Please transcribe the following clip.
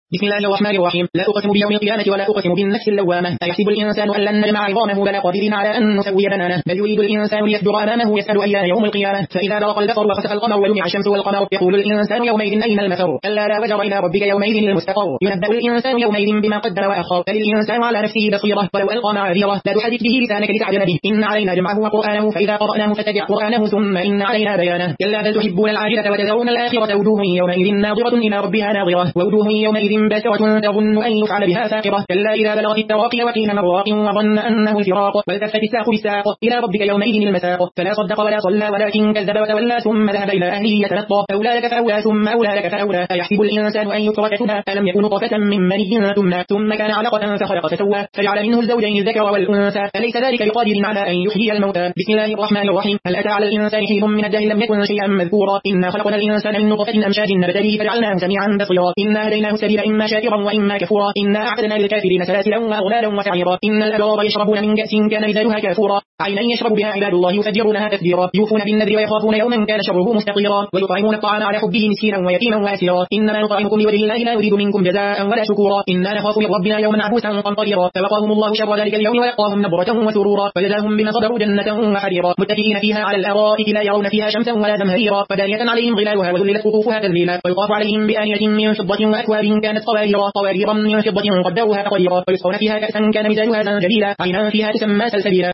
بسم الله الرحمن الرحيم. لا أقسم بيوم القيامة ولا أقسم بالنفس اللوامة. أيحسب الإنسان أن لن نجمع عظامه بلى قادرين على أن نسوي بنانه. بل يريد الإنسان ليصدر أمامه يسأل أيان يوم القيامة. فإذا برق البصر وخسف القمر وجمع الشمس والقمر يقول الإنسان يومئذ أين المفر. كلا لا وزر إلى ربك يومئذ المستقر. ينبأ الإنسان يومئذ بما قدم وأخر. بل الإنسان على نفسه بصيرة ولو ألقى معاذيره. لا تحدث به لسانك لتعجل به. إن علينا جمعه وقرآنه فإذا قرأناه فتبع قرآنه ثم إن علينا بيانه. كلا بل تحبون العاجلة وتذرون الآخرة. وجوه يومئذ ناظرة إلى ربها ناظرة. ووجوه يومئذ باسرة تظن أن يفعل بها فاقرة. كلا إذا بلغت التراقي وقيل من راق وظن أنه الفراق. والتفت الساق بالساق إلى ربك يومئذ المساق. فلا صدق ولا صلى ولكن كذب وتولى ثم ذهب إلى أهله يتمطى. أولى لك فأولى ثم أولى لك فأولى. أيحسب الإنسان أن يترك سدى. ألم يكن نطفة من مني ثم كان علقة فخلق فسوى فجعل منه الزوجين الذكر والأنثى. أليس ذلك بقادر على أن يحيي الموتى. بسم الله الرحمن الرحيم. هل أتى على الإنسان حين من الدهر لم يكن شيئا مذكورا. إنا خلقنا الإنسان من نطفة أمشاج نبتليه فجعلناه سميعا بصيرا. إنا هديناه السبيل إما شاكرا وإما كفورا. إنا أعتدنا للكافرين سلاسلا وأغلالا وسعيرا. إن الأبرار يشربون من كأس كان مزاجها كافورا. عينا يشرب بها عباد الله يفجرونها تفجيرا. يوفون بالنذر ويخافون يوما كان شره مستطيرا. ويطعمون الطعام على حبه مسكينا ويتيما واسيرا. إنما نطعمكم لوجه الله لا نريد منكم جزاء ولا شكورا. إنا نخاف من ربنا يوما عبوسا قمطريرا. فوقاهم الله شر ذلك اليوم ولقاهم نضرة وسرورا. وجزاهم بما صبروا جنة وحريرا. متكئين فيها على الأرائك لا يرون فيها شمسا ولا زمهريرا. فدانية عليهم ظلالها وذللت قطوفها تذليلا. ويطاف عليهم بآنية من فضة وأكواب كانت قوارير من فضة قدروها تقديرا. ويسقون فيها كأسا كان مزاجها زنجبيلا. عينا فيها تسمى سلسبيلا.